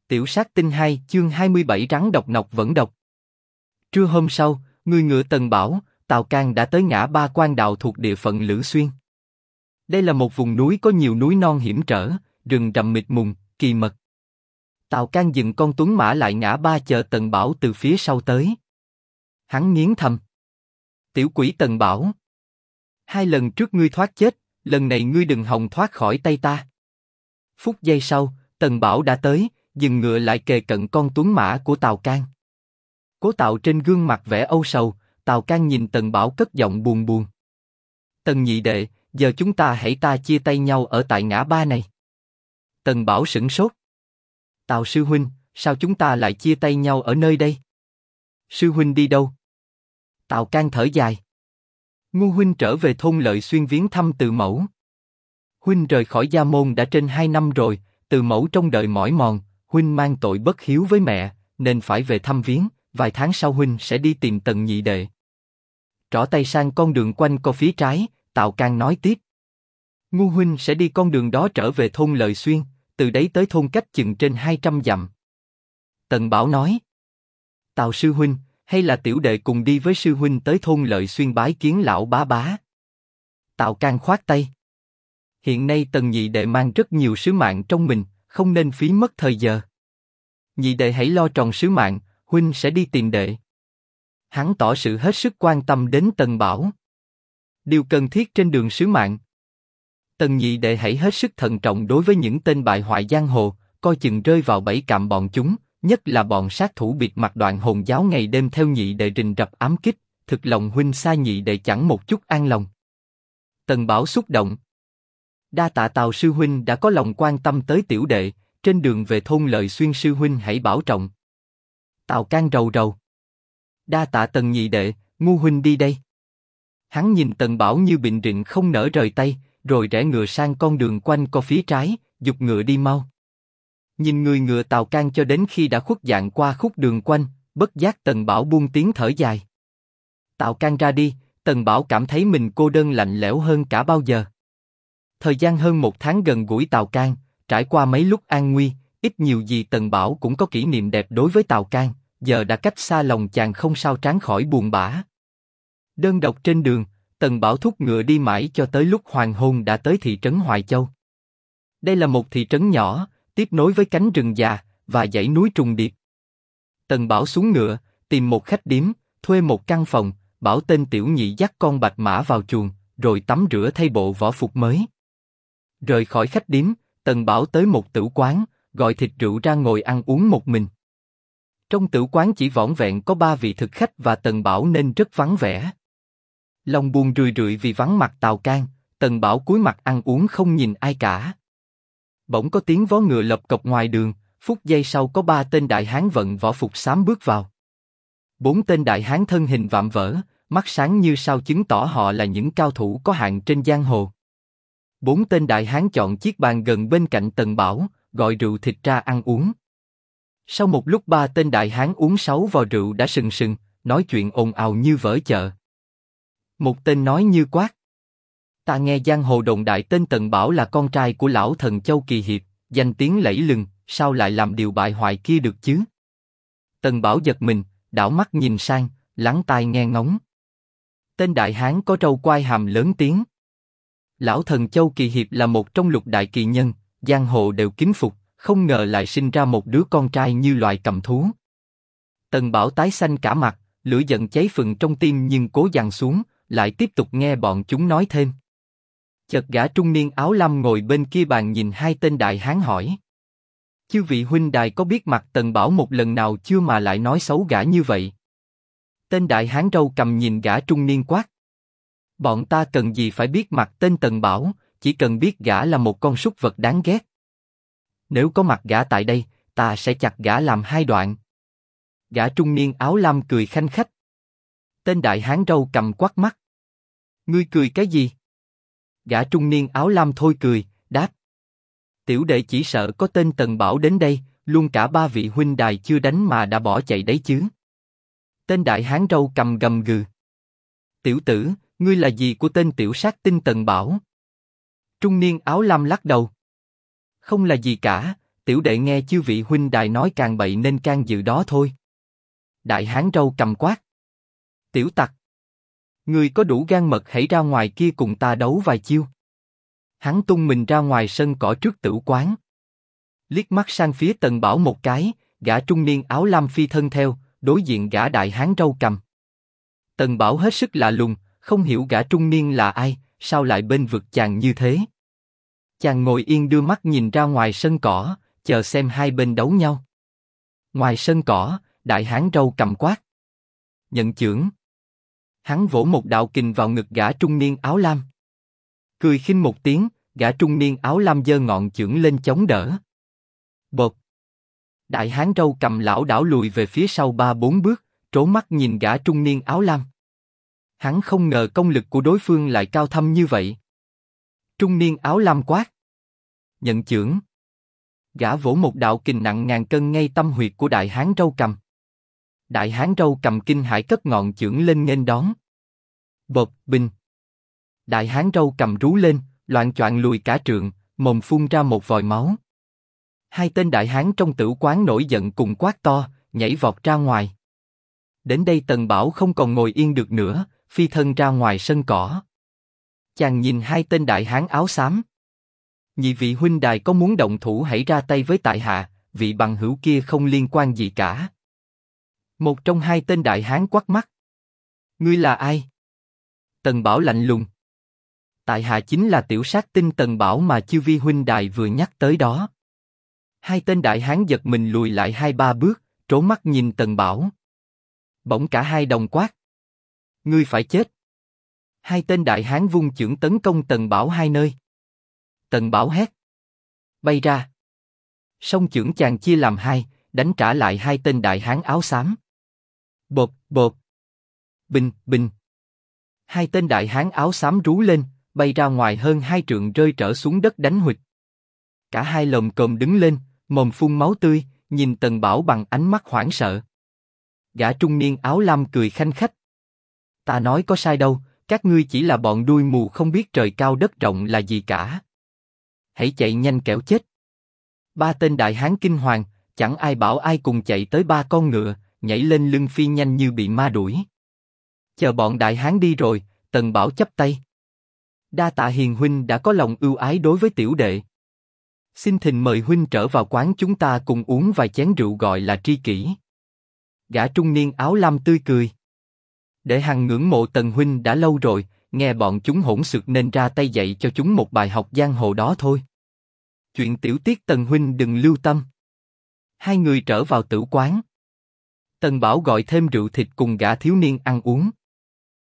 Tiểu sát tinh 2 chương 27 rắn độc nọc vẫn độc. Trưa hôm sau, người ngựa Tần Bảo, Tào Cang đã tới ngã ba Quan Đạo thuộc địa phận Lữ Xuyên. Đây là một vùng núi có nhiều núi non hiểm trở, rừng rậm mịt mùng, kỳ mật. Tào Cang dừng con tuấn mã lại ngã ba chờ Tần Bảo từ phía sau tới. Hắn nghiến thầm. Tiểu quỷ Tần Bảo. 2 lần trước ngươi thoát chết, lần này ngươi đừng hòng thoát khỏi tay ta. Phút giây sau, Tần Bảo đã tới, dừng ngựa lại kề cận con tuấn mã của Tào Cang. Cố Tạo trên gương mặt vẻ âu sầu, Tào Cang nhìn Tần Bảo cất giọng buồn buồn. Tần nhị đệ, giờ chúng ta hãy chia tay nhau ở tại ngã ba này. Tần Bảo sửng sốt. Tào sư huynh, sao chúng ta lại chia tay nhau ở nơi đây? Sư huynh đi đâu? Tào Cang thở dài. Ngu huynh trở về thôn Lợi Xuyên viếng thăm Từ mẫu. Huynh rời khỏi gia môn đã trên 2 năm rồi, Từ mẫu trong đời mỏi mòn, huynh mang tội bất hiếu với mẹ, nên phải về thăm viếng. Vài tháng sau huynh sẽ đi tìm Tần nhị đệ. Trỏ tay sang con đường quanh co phía trái, Tào Cang nói tiếp. Ngu huynh sẽ đi con đường đó trở về thôn Lợi Xuyên, từ đấy tới thôn cách chừng trên 200 dặm. Tần Bảo nói. Tào sư huynh, hay là tiểu đệ cùng đi với sư huynh tới thôn Lợi Xuyên bái kiến lão bá bá. Tào Cang khoát tay. Hiện nay Tần nhị đệ mang rất nhiều sứ mạng trong mình, không nên phí mất thời giờ. Nhị đệ hãy lo tròn sứ mạng, huynh sẽ đi tìm đệ. Hắn tỏ sự hết sức quan tâm đến Tần Bảo. Điều cần thiết trên đường sứ mạng. Tần nhị đệ hãy hết sức thận trọng đối với những tên bại hoại giang hồ, coi chừng rơi vào bẫy cạm bọn chúng, nhất là bọn sát thủ bịt mặt Đoạn Hồn giáo ngày đêm theo nhị đệ rình rập ám kích, thực lòng huynh xa nhị đệ chẳng một chút an lòng. Tần Bảo xúc động. Đa tạ Tào sư huynh đã có lòng quan tâm tới tiểu đệ, trên đường về thôn Lợi Xuyên sư huynh hãy bảo trọng. Tào Cang rầu rầu. Đa tạ Tần nhị đệ, ngu huynh đi đây. Hắn nhìn Tần Bảo như bệnh rịnh không nỡ rời tay, rồi rẽ ngựa sang con đường quanh co phía trái, giục ngựa đi mau. Nhìn người ngựa Tào Cang cho đến khi đã khuất dạng qua khúc đường quanh, bất giác Tần Bảo buông tiếng thở dài. Tào Cang ra đi, Tần Bảo cảm thấy mình cô đơn lạnh lẽo hơn cả bao giờ. Thời gian hơn 1 tháng gần gũi Tào Cang, trải qua mấy lúc an nguy, ít nhiều gì Tần Bảo cũng có kỷ niệm đẹp đối với Tào Cang, giờ đã cách xa lòng chàng không sao tránh khỏi buồn bã. Đơn độc trên đường, Tần Bảo thúc ngựa đi mãi cho tới lúc hoàng hôn đã tới thị trấn Hoài Châu. Đây là một thị trấn nhỏ, tiếp nối với cánh rừng già và dãy núi trùng điệp. Tần Bảo xuống ngựa, tìm một khách điếm, thuê một căn phòng, bảo tên tiểu nhị dắt con bạch mã vào chuồng, rồi tắm rửa thay bộ võ phục mới. Rời khỏi khách điếm, Tần Bảo tới một tửu quán, gọi thịt rượu ra ngồi ăn uống một mình. Trong tửu quán chỉ vỏn vẹn có 3 vị thực khách và Tần Bảo nên rất vắng vẻ. Lòng buồn rười rượi vì vắng mặt Tào Cang, Tần Bảo cúi mặt ăn uống không nhìn ai cả. Bỗng có tiếng vó ngựa lộc cộc ngoài đường, phút giây sau có 3 tên đại hán vận võ phục xám bước vào. 4 tên đại hán thân hình vạm vỡ, mắt sáng như sao chứng tỏ họ là những cao thủ có hạng trên giang hồ. 4 tên đại hán chọn chiếc bàn gần bên cạnh Tần Bảo, gọi rượu thịt ra ăn uống. Sau một lúc 3 tên đại hán uống 6 vò rượu đã sừng sừng, nói chuyện ồn ào như vỡ chợ. Một tên nói như quát. Ta nghe giang hồ đồn đại tên Tần Bảo là con trai của lão thần Châu Kỳ Hiệp, danh tiếng lẫy lừng, sao lại làm điều bại hoại kia được chứ? Tần Bảo giật mình, đảo mắt nhìn sang, lắng tai nghe ngóng. Tên đại hán có râu quai hàm lớn tiếng. Lão thần Châu Kỳ Hiệp là một trong lục đại kỳ nhân, giang hồ đều kính phục, không ngờ lại sinh ra một đứa con trai như loài cầm thú. Tần Bảo tái xanh cả mặt, lửa giận cháy phừng trong tim nhưng cố dằn xuống, lại tiếp tục nghe bọn chúng nói thêm. Chợt gã trung niên áo lam ngồi bên kia bàn nhìn 2 tên đại hán hỏi. Chư vị huynh đài có biết mặt Tần Bảo một lần nào chưa mà lại nói xấu gã như vậy? Tên đại hán râu cầm nhìn gã trung niên quát. Bọn ta cần gì phải biết mặt tên Tần Bảo, chỉ cần biết gã là một con súc vật đáng ghét. Nếu có mặt gã tại đây, ta sẽ chặt gã làm 2 đoạn. Gã trung niên áo lam cười khanh khách. Tên đại hán râu cầm quắt mắt. Ngươi cười cái gì? Gã trung niên áo lam thôi cười, đáp. Tiểu đệ chỉ sợ có tên Tần Bảo đến đây, luôn cả 3 vị huynh đài chưa đánh mà đã bỏ chạy đấy chứ. Tên đại hán râu cầm gầm gừ. Tiểu tử, ngươi là gì của tên tiểu sát tinh Tần Bảo? Trung niên áo lam lắc đầu. Không là gì cả, tiểu đệ nghe chư vị huynh đài nói càng bậy nên can dự đó thôi. Đại hán râu cầm quát. Tiểu tặc! Ngươi có đủ gan mật hãy ra ngoài kia cùng ta đấu vài chiêu. Hắn tung mình ra ngoài sân cỏ trước tử quán. Liếc mắt sang phía Tần Bảo một cái, gã trung niên áo lam phi thân theo, đối diện gã đại hán râu cầm. Tần Bảo hết sức lạ lùng, không hiểu gã trung niên là ai, sao lại bên vực chàng như thế. Chàng ngồi yên đưa mắt nhìn ra ngoài sân cỏ, chờ xem hai bên đấu nhau. Ngoài sân cỏ, đại hán râu cầm quát. Nhận chưởng. Hắn vỗ một đạo kình vào ngực gã trung niên áo lam. Cười khinh một tiếng, gã trung niên áo lam giơ ngọn chưởng lên chống đỡ. Bột. Đại hán râu cầm lảo đảo lùi về phía sau 3-4 bước, trố mắt nhìn gã trung niên áo lam. Hắn không ngờ công lực của đối phương lại cao thâm như vậy. Trung niên áo lam quát. Nhận chưởng. Gã vỗ một đạo kình nặng ngàn cân ngay tâm huyệt của đại hán râu cầm. Đại hán râu cầm kinh hãi cất ngọn chưởng lên nghênh đón. Bột, bình. Đại hán râu cầm rú lên, loạng choạng lùi cả trượng, mồm phun ra một vòi máu. Hai tên đại hán trong tử quán nổi giận cùng quát to, nhảy vọt ra ngoài. Đến đây Tần Bảo không còn ngồi yên được nữa, phi thân ra ngoài sân cỏ. Chàng nhìn hai tên đại hán áo xám. Nhị vị huynh đài có muốn động thủ hãy ra tay với tại hạ, vị bằng hữu kia không liên quan gì cả. Một trong hai tên đại hán quát mắt. Ngươi là ai? Tần Bảo lạnh lùng. Tại hạ chính là tiểu sát tinh Tần Bảo mà chư vi huynh đài vừa nhắc tới đó. Hai tên đại hán giật mình lùi lại 2-3 bước, trố mắt nhìn Tần Bảo. Bỗng cả hai đồng quát. Ngươi phải chết. Hai tên đại hán vung chưởng tấn công Tần Bảo hai nơi. Tần Bảo hét. Bay ra. Song chưởng chàng chia làm hai, đánh trả lại hai tên đại hán áo xám. Bột, bột. Bình, bình. Hai tên đại hán áo xám rú lên, bay ra ngoài hơn 2 trượng rơi trở xuống đất đánh huỵch. Cả hai lồm cồm đứng lên, mồm phun máu tươi, nhìn Tần Bảo bằng ánh mắt hoảng sợ. Gã trung niên áo lam cười khanh khách. Ta nói có sai đâu, các ngươi chỉ là bọn đuôi mù không biết trời cao đất rộng là gì cả. Hãy chạy nhanh kẻo chết. Ba tên đại hán kinh hoàng, chẳng ai bảo ai cùng chạy tới 3 con ngựa, nhảy lên lưng phi nhanh như bị ma đuổi. Chờ bọn đại hán đi rồi, Tần Bảo chắp tay. Đa tạ hiền huynh đã có lòng ưu ái đối với tiểu đệ. Xin thỉnh mời huynh trở vào quán chúng ta cùng uống vài chén rượu gọi là tri kỷ. Gã trung niên áo lam tươi cười. Để hằng ngưỡng mộ Tần huynh đã lâu rồi, nghe bọn chúng hỗn xược nên ra tay dạy cho chúng một bài học giang hồ đó thôi. Chuyện tiểu tiết Tần huynh đừng lưu tâm. Hai người trở vào tử quán. Tần Bảo gọi thêm rượu thịt cùng gã thiếu niên ăn uống.